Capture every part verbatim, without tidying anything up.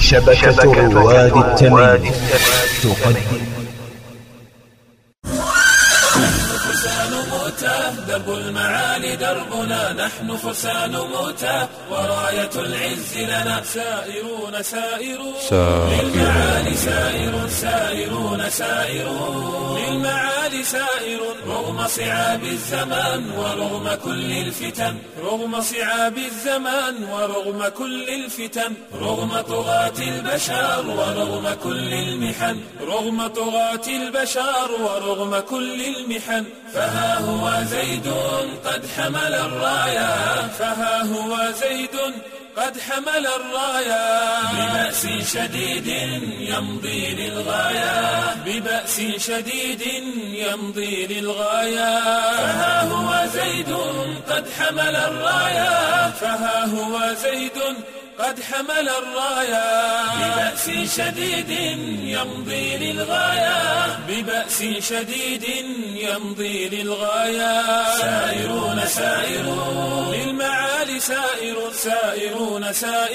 شبكة رواد التمييز تقدم فرسان موتى درب المعالي دربنا، نحن فرسان موتى وراية العز لنا، سائرون سائرون للمعالي سائرون سائرون سائرون للمعالي سائرون، رغم صعاب الزمان ورغم كل الفتن، رغم صعاب الزمان ورغم كل الفتن، رغم طغاة البشر ورغم كل المحن، رغم طغاة البشر ورغم كل المحن، فها هو زيد قد حمل الراية، فها هو زيد قد حمل الراية، ببأس شديد يمضي للغاية، ببأس شديد يمضي للغاية، فها هو زيد قد حمل الراية، فها هو زيد قد حمل الراية، ببأس شديد يمضي للغاية، ببأس شديد يمضي للغاية، سائرون سائرون للمعالي سائرون سائرون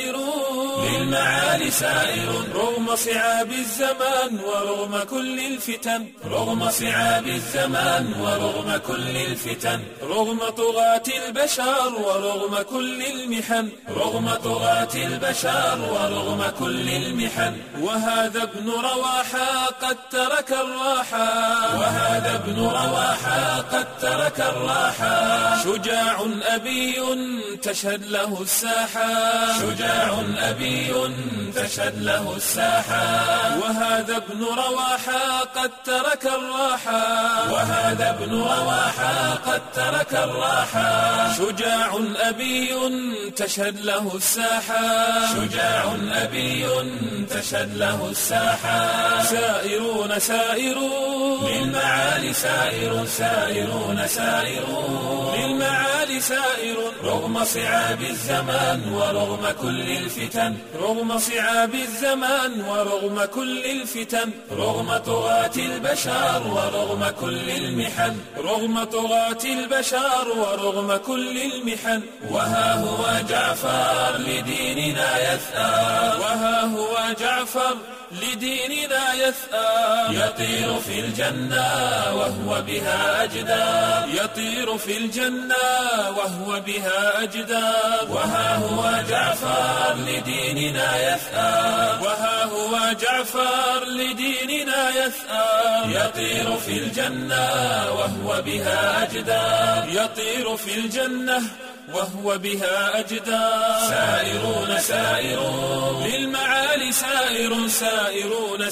سائرون للمعالي سائرون، رغم صعاب الزمان ورغم كل الفتن، رغم صعاب الزمان ورغم كل الفتن، رغم طغاة البشر ورغم كل المحن، رغم طغاة البشر ورغم كل المحن، وهذا ابن رواحة قد ترك الراحة، وهذا ابن رواحة قد ترك الراحة، شجاع أبي تشهد له الساحة، شجاع أبي تشهد له الساحة، وهذا ابن رواحة قد ترك الراحة، وهذا ابن رواحة قد ترك الراحة، شجاع أبي تشهد له الساحة، شجاع أبي تشهد له الساحة، سائرون سائرون للمعالي سائرون سائرون سائرون للمعالي سائرون، رغم صعاب الزمان ورغم كل الفتن، رغم صعاب الزمان ورغم كل الفتن، رغم طغاة البشر ورغم كل المحن، رغم طغاة البشر ورغم كل المحن، وها هو جعفر لديننا يثأر، وها هو جعفر لديننا يثأر، يطير في الجنة وهو بها أجدار، يطير في الجنة وهو بها أجدار، وها هو جعفر لديننا يثأر، وها هو جعفر لديننا يثأر، يطير في الجنة وهو بها أجدار، يطير في الجنة وهو بها أجدار، سائرون سائرون للمعالي سائر سائرون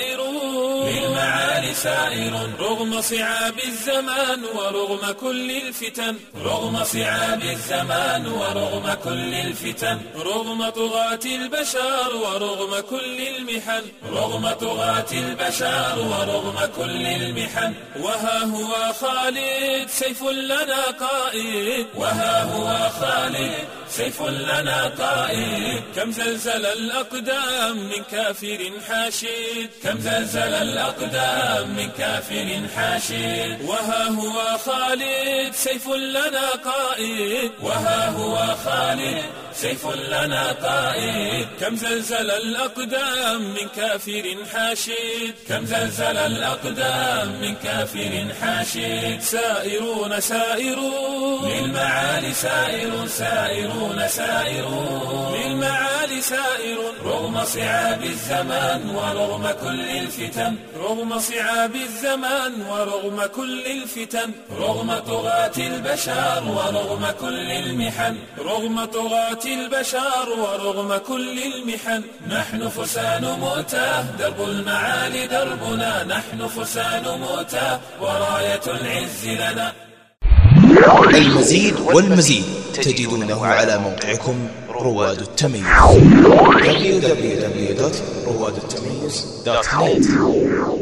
سائرون للمعالي سائرون، رغم صعاب الزمان ورغم كل الفتن، رغم صعاب الزمان ورغم كل الفتن، رغم طغاة البشر ورغم كل المحن، رغم طغاة البشر ورغم كل المحن، وها هو خالد سيف لنا قائد، وها هو خالد سيف لنا قائد، كم زلزل الأقدام من كافر حاشد، كم زلزل الأقدام من كافر حاشد، وها هو خالد سيف لنا قائد، وها هو خالد سيف لنا قائد، كم زلزل الأقدام من كافر حاشد، كم زلزل الأقدام من كافر حاشد، سائرون سائرون للمعالي سائرون سائرون سائرون للمعالي سائرون، رغم صعاب الزمان ورغم كل الفتن، رغم صعاب الزمان ورغم كل الفتن، رغم طغاة البشر ورغم كل المحن، رغم طغاة البشر ورغم كل المحن، نحن فرسان موتى درب المعالي دربنا، نحن فرسان موتى وراية العز لنا. المزيد والمزيد تجدونه على موقعكم رواد التمييز دبليو دبليو دبليو دوت رواد التمييز دوت نت.